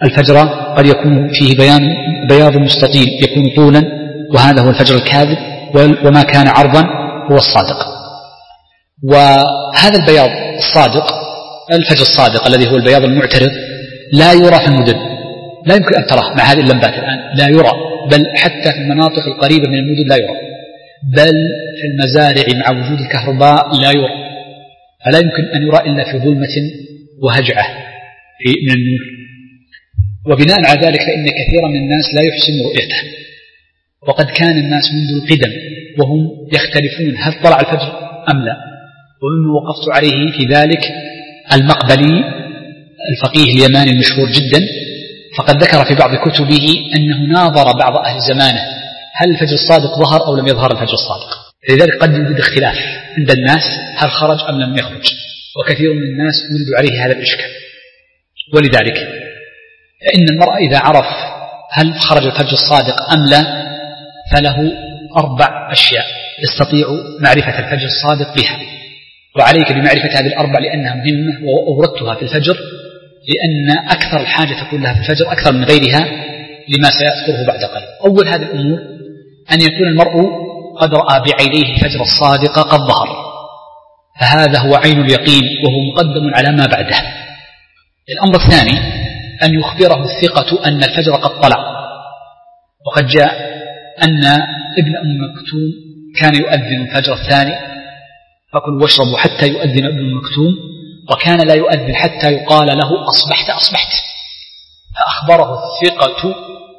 الفجر قد يكون فيه بياض مستطيل يكون طولا، وهذا هو الفجر الكاذب، وما كان عرضا هو الصادق. وهذا البياض الصادق، الفجر الصادق الذي هو البياض المعترض، لا يرى في المدن، لا يمكن أن تراه مع هذه اللمبات الآن، لا يرى، بل حتى في المناطق القريبة من المدن لا يرى، بل في المزارع مع وجود الكهرباء لا يرى، فلا يمكن أن يرى إلا في ظلمة وهجعة من النور. وبناء على ذلك فإن كثيرا من الناس لا يحسن رؤيته، وقد كان الناس منذ القدم وهم يختلفون هل طلع الفجر أم لا. ومما وقفت عليه في ذلك المقبلي الفقيه اليماني المشهور جدا، فقد ذكر في بعض كتبه أنه ناظر بعض أهل زمانه هل الفجر الصادق ظهر أو لم يظهر الفجر الصادق. لذلك قد يوجد اختلاف عند الناس هل خرج أم لم يخرج، وكثير من الناس يرد عليه هذا الإشكال. ولذلك فإن المرء إذا عرف هل خرج الفجر الصادق أم لا فله 4 أشياء يستطيع معرفة الفجر الصادق بها، وعليك بمعرفة هذه ال4 لأنها مهمة، وأوردتها في الفجر لأن أكثر الحاجة تكون لها في الفجر أكثر من غيرها لما سيذكره بعد قليل. أول هذه الأمور أن يكون المرء قد رأى بعينيه الفجر الصادق قد ظهر، فهذا هو عين اليقين وهو مقدم على ما بعده. الأمر الثاني أن يخبره الثقة أن الفجر قد طلع، وقد جاء أن ابن أم مكتوم كان يؤذن الفجر الثاني فكلوا واشربوا حتى يؤذن ابن مكتوم، وكان لا يؤذن حتى يقال له أصبحت أصبحت، فأخبره الثقة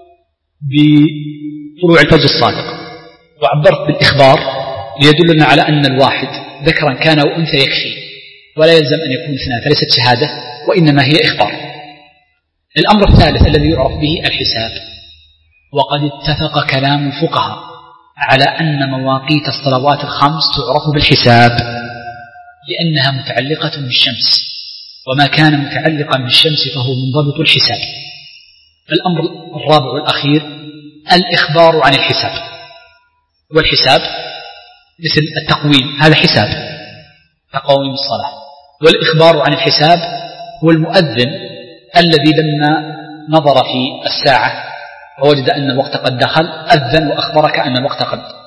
بطلوع الفجر الصادق. وعبرت بالإخبار ليدلنا على أن الواحد ذكرا كان أو أنثى يكفي، ولا يلزم أن يكون اثنان، فليست شهادة وإنما هي إخبار. الأمر الثالث الذي يعرف به الحساب، وقد اتفق كلام الفقهاء على أن مواقيت الصلوات الخمس تعرف بالحساب لأنها متعلقة بالشمس، وما كان متعلقا بالشمس فهو منضبط الحساب. الأمر الرابع والأخير الإخبار عن الحساب، والحساب مثل التقويم هذا حساب تقويم الصلاة، والإخبار عن الحساب هو المؤذن الذي لما نظر في الساعة ووجد أن الوقت قد دخل أذن وأخبرك أن الوقت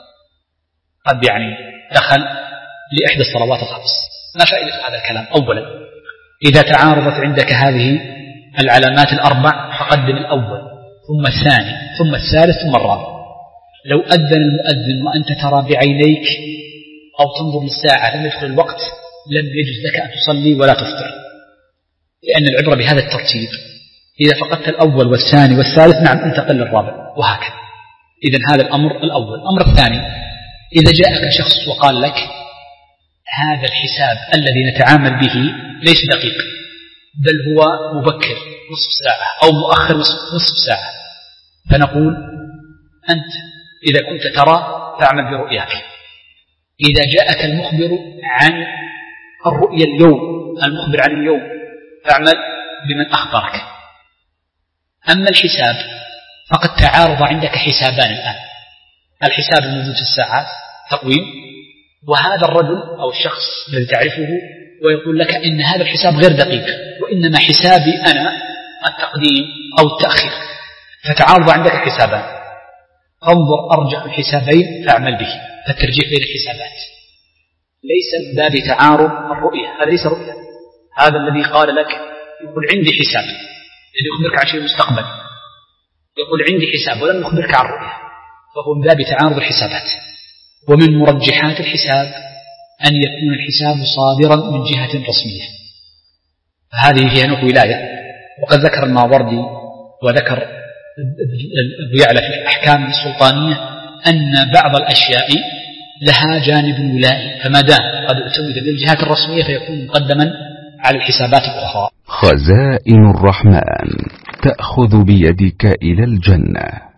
قد يعني دخل لإحدى الصلوات الخمس. ما فائدة هذا الكلام؟ أولا إذا تعارضت عندك هذه العلامات ال4 فقدم الأول ثم الثاني ثم الثالث ثم الرابع. لو أذن المؤذن وأنت ترى بعينيك أو تنظر للساعة لم يدخل الوقت لم يجوز لك أن تصلي ولا تفطر، لأن العبرة بهذا الترتيب. إذا فقدت الأول والثاني والثالث نعم انتقل للرابع وهكذا. إذن هذا الأمر الأول. الأمر الثاني إذا جاءك شخص وقال لك هذا الحساب الذي نتعامل به ليس دقيق بل هو مبكر نصف ساعة أو مؤخر نصف ساعة، فنقول أنت إذا كنت ترى فاعمل برؤياك. إذا جاءك المخبر عن الرؤيا اليوم، المخبر عن اليوم، فاعمل بمن أخبرك. أما الحساب فقد تعارض عندك حسابان الآن، الحساب الموجود في الساعات تقويم، وهذا الرجل أو الشخص الذي تعرفه ويقول لك إن هذا الحساب غير دقيق وإنما حسابي أنا التقديم أو التأخير، فتعارض عندك حسابان، فانظر أرجح الحسابين فاعمل به. فالترجيح بين الحسابات ليس من باب تعارض الرؤية، هذا ليس رؤية، هذا الذي قال لك يقول عندي حساب، الذي يخبرك عن شيء مستقبل يقول عندي حساب ولم يخبرك عن رؤية، فهو من باب تعارض الحسابات. ومن مرجحات الحساب أن يكون الحساب صادرا من جهة رسمية، فهذه فيها نوع ولاية. وقد ذكر الماوردي وذكر الضياء في الأحكام السلطانية أن بعض الأشياء لها جانب ولائي، فما دام قد اعتمد للجهات الرسمية فيكون مقدما على الحسابات الأخرى. خزائن الرحمن تأخذ بيدك إلى الجنة.